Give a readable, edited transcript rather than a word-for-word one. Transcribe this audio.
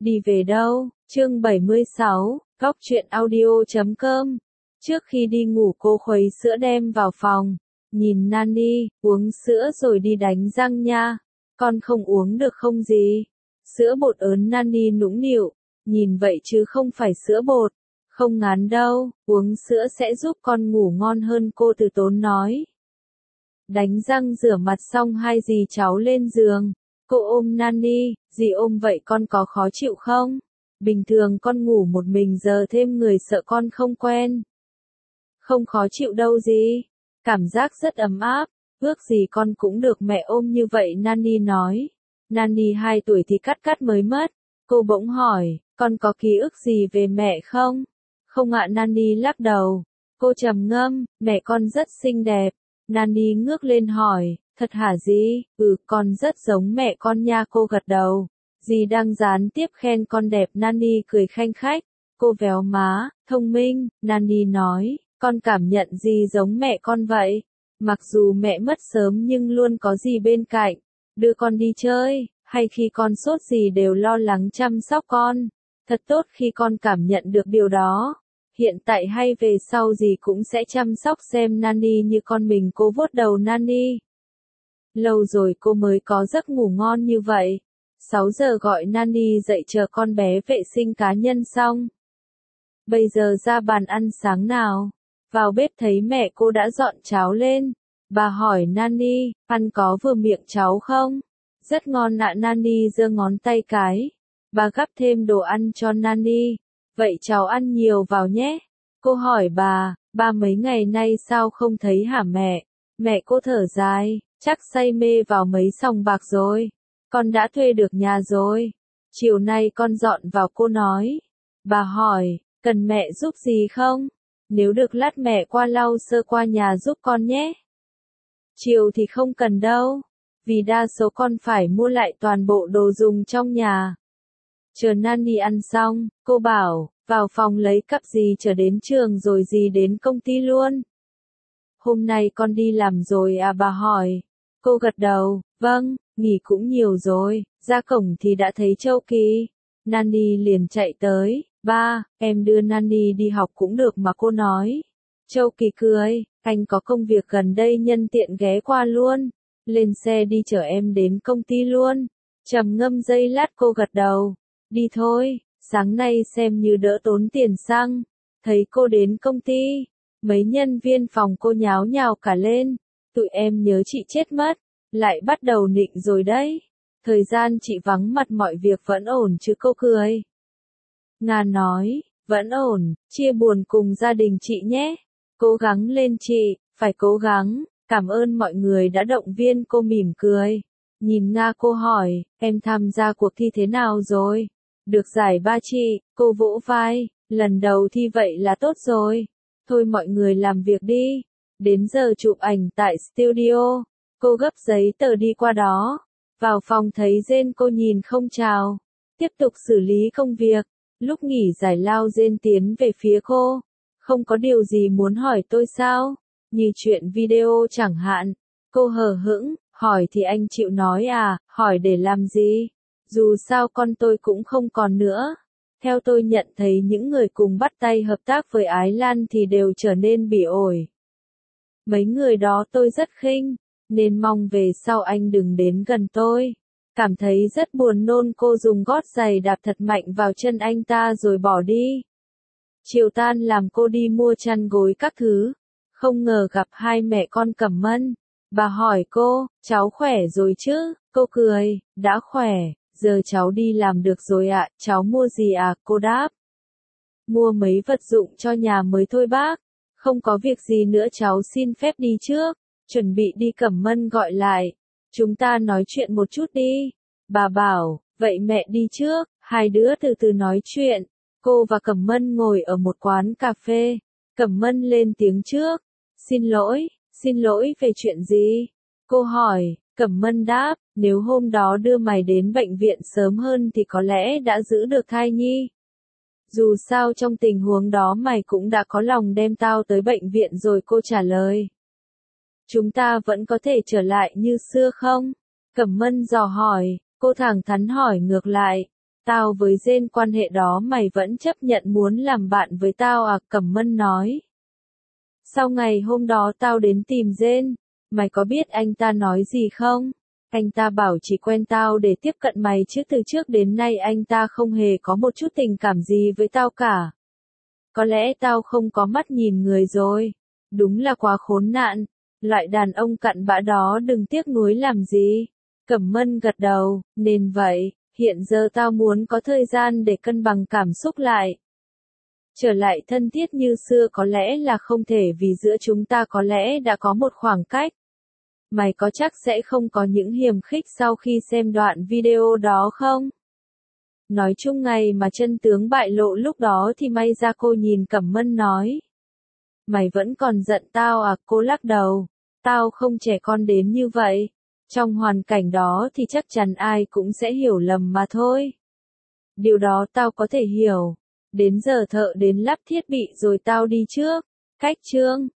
Đi về đâu? Chương 76, Góc truyện audio.com. Trước khi đi ngủ cô khuấy sữa đem vào phòng, nhìn Nani, uống sữa rồi đi đánh răng nha. Con không uống được không gì? Sữa bột ớn Nani nũng nịu, nhìn vậy chứ không phải sữa bột. Không ngán đâu, uống sữa sẽ giúp con ngủ ngon hơn, cô từ tốn nói. Đánh răng rửa mặt xong hai dì cháu lên giường. Cô ôm Nani, dì ôm vậy con có khó chịu không? Bình thường con ngủ một mình giờ thêm người sợ con không quen. Không khó chịu đâu dì. Cảm giác rất ấm áp, ước gì con cũng được mẹ ôm như vậy Nani nói. Nani 2 tuổi thì cắt mới mất. Cô bỗng hỏi, con có ký ức gì về mẹ không? Không ạ, Nani lắc đầu. Cô trầm ngâm, mẹ con rất xinh đẹp. Nani ngước lên hỏi, thật hả dì? Con rất giống mẹ con nha, cô gật đầu. Dì đang gián tiếp khen con đẹp, Nani cười khanh khách. Cô véo má, thông minh, Nani nói, con cảm nhận gì giống mẹ con vậy? Mặc dù mẹ mất sớm nhưng luôn có dì bên cạnh, đưa con đi chơi, hay khi con sốt gì đều lo lắng chăm sóc con. Thật tốt khi con cảm nhận được điều đó. Hiện tại hay về sau dì cũng sẽ chăm sóc xem Nani như con mình, cô vuốt đầu Nani. Lâu rồi cô mới có giấc ngủ ngon như vậy. 6 giờ gọi Nani dậy chờ con bé vệ sinh cá nhân xong. Bây giờ ra bàn ăn sáng nào. Vào bếp thấy mẹ cô đã dọn cháo lên. Bà hỏi Nani, ăn có vừa miệng cháu không? Rất ngon ạ, Nani giơ ngón tay cái. Bà gắp thêm đồ ăn cho Nani. Vậy cháu ăn nhiều vào nhé. Cô hỏi bà mấy ngày nay sao không thấy hả mẹ? Mẹ cô thở dài, chắc say mê vào mấy sòng bạc rồi. Con đã thuê được nhà rồi. Chiều nay con dọn vào, cô nói. Bà hỏi, cần mẹ giúp gì không? Nếu được lát mẹ qua lau sơ qua nhà giúp con nhé. Chiều thì không cần đâu. Vì đa số con phải mua lại toàn bộ đồ dùng trong nhà. Chờ Nani ăn xong, cô bảo, vào phòng lấy cặp dì trở đến trường rồi dì đến công ty luôn. Hôm nay con đi làm rồi à, bà hỏi. Cô gật đầu, vâng, nghỉ cũng nhiều rồi. Ra cổng thì đã thấy Châu Kỳ. Nani liền chạy tới, ba, em đưa Nani đi học cũng được mà, cô nói. Châu Kỳ cười, anh có công việc gần đây nhân tiện ghé qua luôn. Lên xe đi chở em đến công ty luôn. Trầm ngâm giây lát cô gật đầu. Đi thôi, sáng nay xem như đỡ tốn tiền xăng. Thấy cô đến công ty, mấy nhân viên phòng cô nháo nhào cả lên. Tụi em nhớ chị chết mất, lại bắt đầu nịnh rồi đấy. Thời gian chị vắng mặt mọi việc vẫn ổn chứ, cô cười. Nga nói, vẫn ổn, chia buồn cùng gia đình chị nhé. Cố gắng lên chị, phải cố gắng, cảm ơn mọi người đã động viên, cô mỉm cười. Nhìn Nga cô hỏi, em tham gia cuộc thi thế nào rồi? Được giải ba chị, cô vỗ vai, lần đầu thi vậy là tốt rồi. Thôi mọi người làm việc đi. Đến giờ chụp ảnh tại studio, cô gấp giấy tờ đi qua đó. Vào phòng thấy Jane, cô nhìn không chào. Tiếp tục xử lý công việc. Lúc nghỉ giải lao Jane tiến về phía cô. Không có điều gì muốn hỏi tôi sao? Như chuyện video chẳng hạn. Cô hờ hững, hỏi thì anh chịu nói à, hỏi để làm gì? Dù sao con tôi cũng không còn nữa. Theo tôi nhận thấy những người cùng bắt tay hợp tác với Ái Lan thì đều trở nên bỉ ổi. Mấy người đó tôi rất khinh, nên mong về sau anh đừng đến gần tôi. Cảm thấy rất buồn nôn, cô dùng gót giày đạp thật mạnh vào chân anh ta rồi bỏ đi. Chiều tan làm cô đi mua chăn gối các thứ. Không ngờ gặp hai mẹ con Cẩm Mân. Bà hỏi cô, cháu khỏe rồi chứ? Cô cười, đã khỏe, giờ cháu đi làm được rồi ạ. Cháu mua gì à? Cô đáp. Mua mấy vật dụng cho nhà mới thôi bác. Không có việc gì nữa, cháu xin phép đi trước. Chuẩn bị đi, Cẩm Mân gọi lại. Chúng ta nói chuyện một chút đi. Bà bảo, vậy mẹ đi trước. Hai đứa từ từ nói chuyện. Cô và Cẩm Mân ngồi ở một quán cà phê. Cẩm Mân lên tiếng trước. Xin lỗi về chuyện gì? Cô hỏi. Cẩm Mân đáp, nếu hôm đó đưa mày đến bệnh viện sớm hơn thì có lẽ đã giữ được thai nhi. Dù sao trong tình huống đó mày cũng đã có lòng đem tao tới bệnh viện rồi, cô trả lời. Chúng ta vẫn có thể trở lại như xưa không? Cẩm Mân dò hỏi, cô thẳng thắn hỏi ngược lại. Tao với Jane quan hệ đó mày vẫn chấp nhận muốn làm bạn với tao à? Cẩm Mân nói. Sau ngày hôm đó tao đến tìm Jane, mày có biết anh ta nói gì không? Anh ta bảo chỉ quen tao để tiếp cận mày chứ từ trước đến nay anh ta không hề có một chút tình cảm gì với tao cả. Có lẽ tao không có mắt nhìn người rồi. Đúng là quá khốn nạn. Loại đàn ông cặn bã đó đừng tiếc nuối làm gì. Cẩm Mân gật đầu, nên vậy, hiện giờ tao muốn có thời gian để cân bằng cảm xúc lại. Trở lại thân thiết như xưa có lẽ là không thể vì giữa chúng ta có lẽ đã có một khoảng cách. Mày có chắc sẽ không có những hiềm khích sau khi xem đoạn video đó không? Nói chung ngày mà chân tướng bại lộ lúc đó thì may ra cô nhìn Cẩm Mân nói. Mày vẫn còn giận tao à? Cô lắc đầu. Tao không trẻ con đến như vậy. Trong hoàn cảnh đó thì chắc chắn ai cũng sẽ hiểu lầm mà thôi. Điều đó tao có thể hiểu. Đến giờ thợ đến lắp thiết bị rồi tao đi trước. Cách chương.